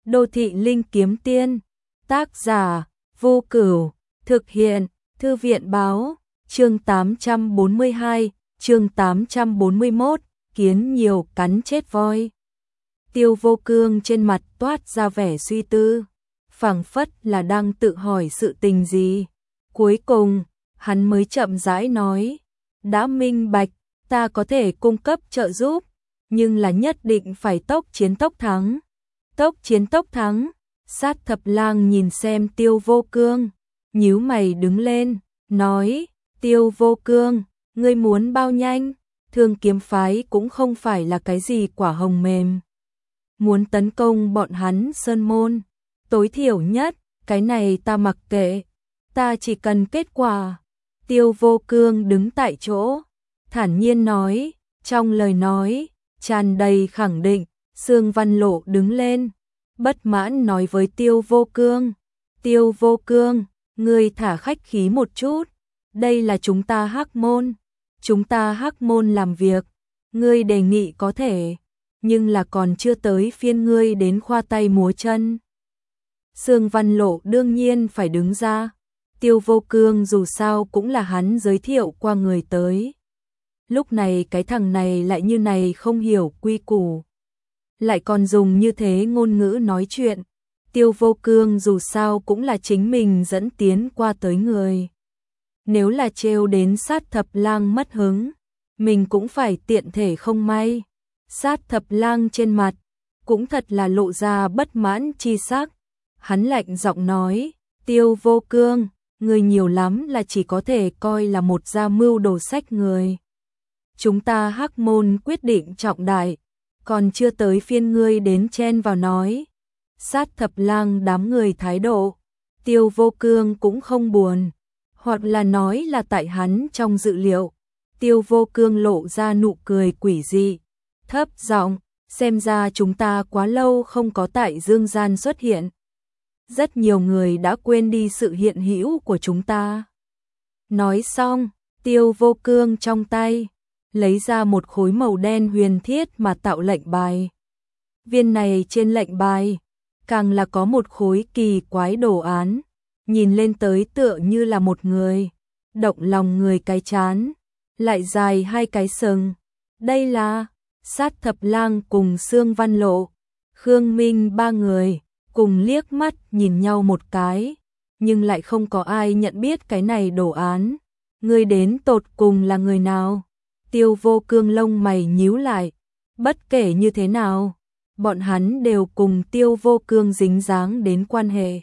Đô thị linh kiếm tiên, tác giả, Vô Cửu, thực hiện, Thư viện báo, chương 842, chương 841, kiến nhiều cắn chết voi. Tiêu Vô Cương trên mặt toát ra vẻ suy tư, phảng phất là đang tự hỏi sự tình gì. Cuối cùng, hắn mới chậm rãi nói, đã minh bạch, ta có thể cung cấp trợ giúp, nhưng là nhất định phải tốc chiến tốc thắng. Tốc chiến tốc thắng, Sát Thập Lang nhìn xem Tiêu Vô Cương, nhíu mày đứng lên, nói, Tiêu Vô Cương, ngươi muốn bao nhanh? Thương kiếm phái cũng không phải là cái gì quả hồng mềm. Muốn tấn công bọn hắn sơn môn, tối thiểu nhất, cái này ta mặc kệ, ta chỉ cần kết quả. Tiêu Vô Cương đứng tại chỗ, thản nhiên nói, trong lời nói, tràn đầy khẳng định. Sương Văn Lộ đứng lên, bất mãn nói với Tiêu Vô Cương, Tiêu Vô Cương, ngươi thả khách khí một chút, đây là chúng ta Hắc Môn, chúng ta Hắc Môn làm việc, ngươi đề nghị có thể, nhưng là còn chưa tới phiên ngươi đến khoa tay múa chân. Sương Văn Lộ đương nhiên phải đứng ra, Tiêu Vô Cương dù sao cũng là hắn giới thiệu qua người tới. Lúc này cái thằng này lại như này không hiểu quy củ, lại còn dùng như thế ngôn ngữ nói chuyện. Tiêu Vô Cương dù sao cũng là chính mình dẫn tiến qua tới người. Nếu là trêu đến Sát Thập Lang mất hứng, mình cũng phải tiện thể không may. Sát Thập Lang trên mặt cũng thật là lộ ra bất mãn chi sắc. Hắn lạnh giọng nói, Tiêu Vô Cương, người nhiều lắm là chỉ có thể coi là một gia mưu đồ sách người. Chúng ta Hắc Môn quyết định trọng đại, còn chưa tới phiên ngươi đến chen vào nói. Sát Thập Lang đám người thái độ, Tiêu Vô Cương cũng không buồn, hoặc là nói là tại hắn trong dự liệu. Tiêu Vô Cương lộ ra nụ cười quỷ dị, thấp giọng, xem ra chúng ta quá lâu không có tại dương gian xuất hiện. Rất nhiều người đã quên đi sự hiện hữu của chúng ta. Nói xong, Tiêu Vô Cương trong tay lấy ra một khối màu đen huyền thiết mà tạo lệnh bài. Viên này trên lệnh bài, càng là có một khối kỳ quái đồ án, nhìn lên tới tựa như là một người, động lòng người cái chán, lại dài hai cái sừng. Đây là Sát Thập Lang cùng Sương Văn Lộ, Khương Minh ba người, cùng liếc mắt nhìn nhau một cái, nhưng lại không có ai nhận biết cái này đồ án. Người đến tột cùng là người nào? Tiêu Vô Cương lông mày nhíu lại, bất kể như thế nào, bọn hắn đều cùng Tiêu Vô Cương dính dáng đến quan hệ.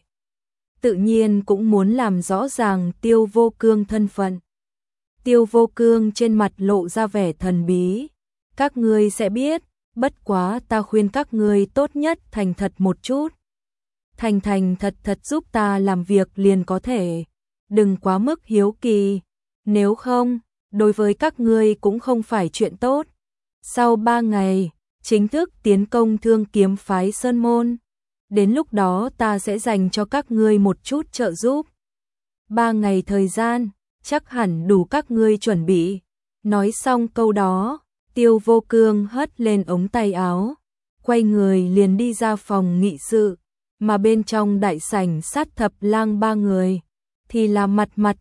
Tự nhiên cũng muốn làm rõ ràng Tiêu Vô Cương thân phận. Tiêu Vô Cương trên mặt lộ ra vẻ thần bí, các ngươi sẽ biết, bất quá ta khuyên các ngươi tốt nhất thành thật một chút. Thành thật thật giúp ta làm việc liền có thể, đừng quá mức hiếu kỳ, nếu không, đối với các ngươi cũng không phải chuyện tốt. Sau 3 ngày, chính thức tiến công Thương Kiếm phái Sơn Môn. Đến lúc đó ta sẽ dành cho các ngươi một chút trợ giúp. 3 ngày thời gian, chắc hẳn đủ các ngươi chuẩn bị. Nói xong câu đó, Tiêu Vô Cương hất lên ống tay áo, quay người liền đi ra phòng nghị sự, mà bên trong đại sảnh Sát Thập Lang ba người thì là mặt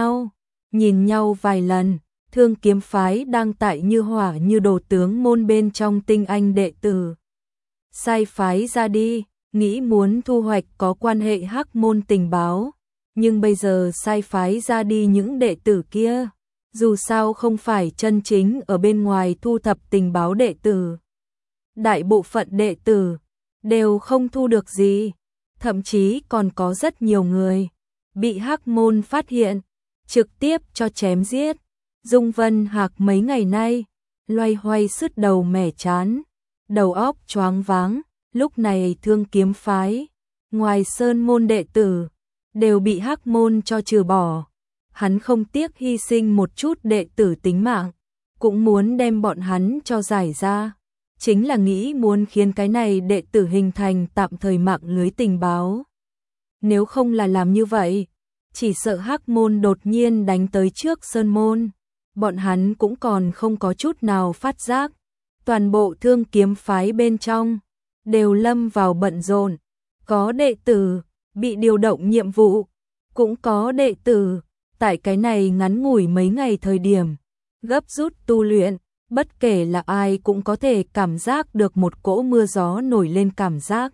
nhìn nhau vài lần. Thương Kiếm phái đang tại như hỏa như đồ tướng môn bên trong tinh anh đệ tử. Sai phái ra đi, nghĩ muốn thu hoạch có quan hệ Hắc Môn tình báo, nhưng bây giờ sai phái ra đi những đệ tử kia, dù sao không phải chân chính ở bên ngoài thu thập tình báo đệ tử. Đại bộ phận đệ tử đều không thu được gì, thậm chí còn có rất nhiều người bị Hắc Môn phát hiện, trực tiếp cho chém giết. Dung Vân Hạc mấy ngày nay loay hoay sứt đầu mẻ chán, đầu óc choáng váng. Lúc này Thương Kiếm phái, ngoài Sơn Môn đệ tử, đều bị Hắc Môn cho trừ bỏ. Hắn không tiếc hy sinh một chút đệ tử tính mạng, cũng muốn đem bọn hắn cho giải ra. Chính là nghĩ muốn khiến cái này đệ tử hình thành tạm thời mạng lưới tình báo. Nếu không là làm như vậy, chỉ sợ Hắc Môn đột nhiên đánh tới trước Sơn Môn, bọn hắn cũng còn không có chút nào phát giác. Toàn bộ Thương Kiếm phái bên trong đều lâm vào bận rộn, Có đệ tử bị điều động nhiệm vụ, cũng có đệ tử tại cái này ngắn ngủi mấy ngày thời điểm gấp rút tu luyện, bất kể là ai cũng có thể cảm giác được một cỗ mưa gió nổi lên cảm giác.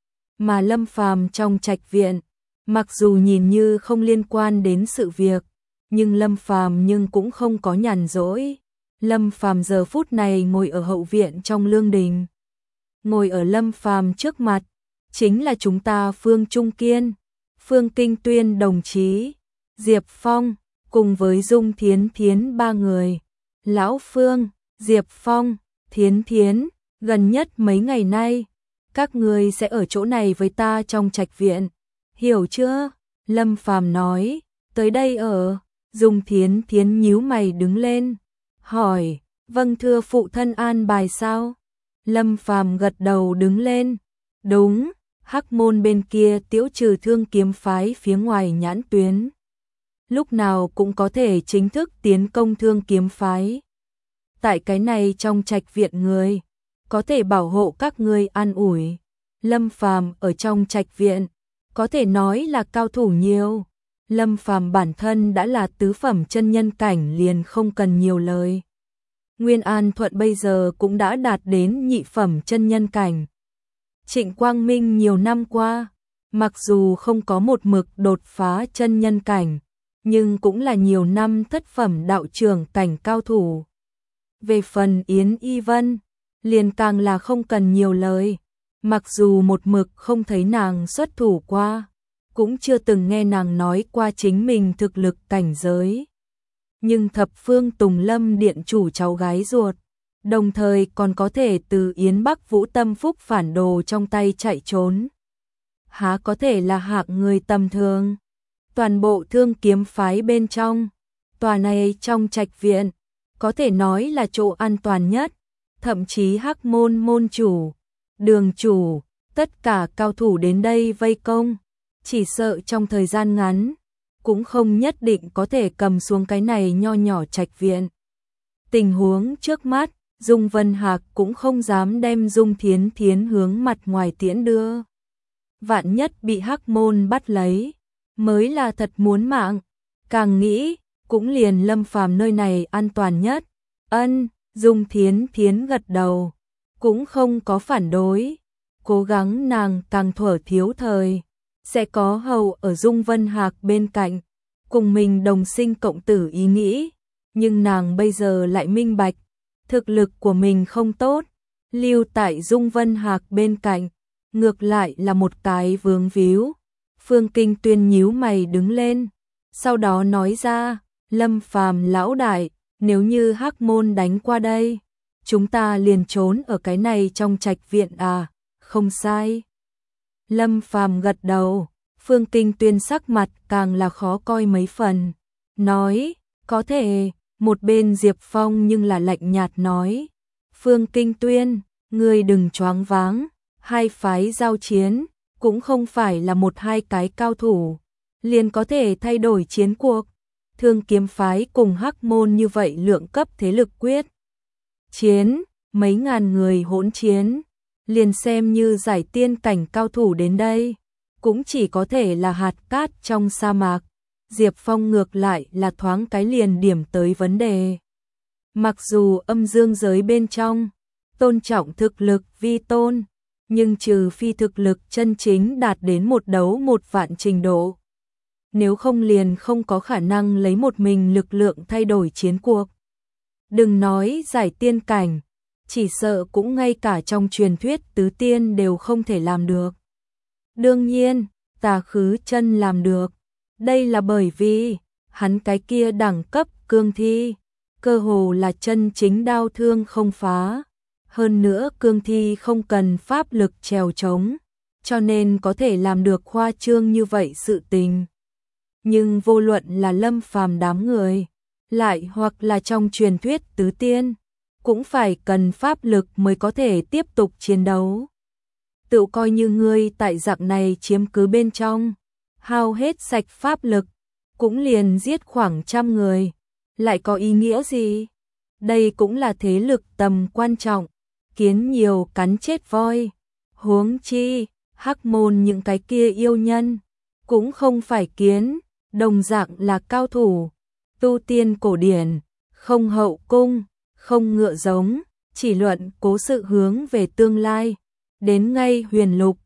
Mà Lâm Phàm trong trạch viện, mặc dù nhìn như không liên quan đến sự việc, nhưng Lâm Phàm cũng không có nhàn rỗi. Lâm Phàm giờ phút này ngồi ở hậu viện trong lương đình. Ngồi ở Lâm Phàm trước mặt chính là chúng ta Phương Trung Kiên, Phương Kinh Tuyên đồng chí, Diệp Phong, cùng với Dung Thiến Thiến ba người. Lão Phương, Diệp Phong, Thiến Thiến, gần nhất mấy ngày nay, các người sẽ ở chỗ này với ta trong trạch viện, hiểu chưa? Lâm Phàm nói, tới đây ở. Dung Thiến Thiến nhíu mày đứng lên, hỏi, vâng thưa phụ thân an bài sao? Lâm Phàm gật đầu đứng lên, đúng, Hắc Môn bên kia tiễu trừ Thương Kiếm phái phía ngoài nhãn tuyến. Lúc nào cũng có thể chính thức tiến công Thương Kiếm phái. Tại cái này trong trạch viện người, có thể bảo hộ các ngươi an ủi. Lâm Phàm ở trong trạch viện, có thể nói là cao thủ nhiều. Lâm Phàm bản thân đã là tứ phẩm chân nhân cảnh liền không cần nhiều lời. Nguyên An Thuận bây giờ cũng đã đạt đến nhị phẩm chân nhân cảnh. Trịnh Quang Minh nhiều năm qua, mặc dù không có một mực đột phá chân nhân cảnh, nhưng cũng là nhiều năm thất phẩm đạo trưởng cảnh cao thủ. Về phần Yến Y Vân, liền càng là không cần nhiều lời, mặc dù một mực không thấy nàng xuất thủ qua, cũng chưa từng nghe nàng nói qua chính mình thực lực cảnh giới. Nhưng thập phương Tùng Lâm điện chủ cháu gái ruột, đồng thời còn có thể từ Yến Bắc Vũ Tâm Phúc phản đồ trong tay chạy trốn. Há có thể là hạng người tầm thường. Toàn bộ Thương Kiếm phái bên trong, tòa này trong trạch viện, có thể nói là chỗ an toàn nhất, thậm chí Hắc Môn môn chủ, đường chủ, tất cả cao thủ đến đây vây công, chỉ sợ trong thời gian ngắn, cũng không nhất định có thể cầm xuống cái này nho nhỏ trạch viện. Tình huống trước mắt, Dung Vân Hạc cũng không dám đem Dung Thiến Thiến hướng mặt ngoài tiễn đưa. Vạn nhất bị Hắc Môn bắt lấy, mới là thật muốn mạng. Càng nghĩ, cũng liền Lâm Phàm nơi này an toàn nhất. Ân, Dung Thiến Thiến gật đầu, cũng không có phản đối. Cố gắng nàng càng thuở thiếu thời, sẽ có hầu ở Dung Vân Hạc bên cạnh, cùng mình đồng sinh cộng tử ý nghĩ. Nhưng nàng bây giờ lại minh bạch, thực lực của mình không tốt, lưu tại Dung Vân Hạc bên cạnh, ngược lại là một cái vướng víu. Phương Kinh Tuyên nhíu mày đứng lên, sau đó nói ra, Lâm Phàm lão đại, nếu như Hắc Môn đánh qua đây, chúng ta liền trốn ở cái này trong trạch viện à? Không sai. Lâm Phàm gật đầu, Phương Kinh Tuyên sắc mặt càng là khó coi mấy phần, nói, có thể. Một bên Diệp Phong nhưng là lạnh nhạt nói, Phương Kinh Tuyên, ngươi đừng choáng váng, hai phái giao chiến, cũng không phải là một hai cái cao thủ, liền có thể thay đổi chiến cuộc. Thương Kiếm phái cùng Hắc Môn như vậy lượng cấp thế lực quyết chiến, mấy ngàn người hỗn chiến, liền xem như giải tiên cảnh cao thủ đến đây, cũng chỉ có thể là hạt cát trong sa mạc. Diệp Phong ngược lại là thoáng cái liền điểm tới vấn đề. Mặc dù âm dương giới bên trong, tôn trọng thực lực vi tôn, nhưng trừ phi thực lực chân chính đạt đến một đấu một vạn trình độ. Nếu không liền không có khả năng lấy một mình lực lượng thay đổi chiến cuộc. Đừng nói giải tiên cảnh, chỉ sợ cũng ngay cả trong truyền thuyết tứ tiên đều không thể làm được. Đương nhiên, Tà Khứ Chân làm được. Đây là bởi vì, hắn cái kia đẳng cấp cương thi, cơ hồ là chân chính đao thương không phá. Hơn nữa cương thi không cần pháp lực trèo trống, cho nên có thể làm được khoa trương như vậy sự tình. Nhưng vô luận là Lâm Phàm đám người, lại hoặc là trong truyền thuyết tứ tiên, cũng phải cần pháp lực mới có thể tiếp tục chiến đấu. Tự coi như ngươi tại dạng này chiếm cứ bên trong, hao hết sạch pháp lực, cũng liền giết khoảng 100 người, lại có ý nghĩa gì? Đây cũng là thế lực tầm quan trọng, kiến nhiều cắn chết voi. Huống chi, Hắc môn những cái kia yêu nhân, cũng không phải kiến, đồng dạng là cao thủ, tu tiên cổ điển, không hậu cung, không ngựa giống, chỉ luận cố sự hướng về tương lai. Đến ngay huyền lục,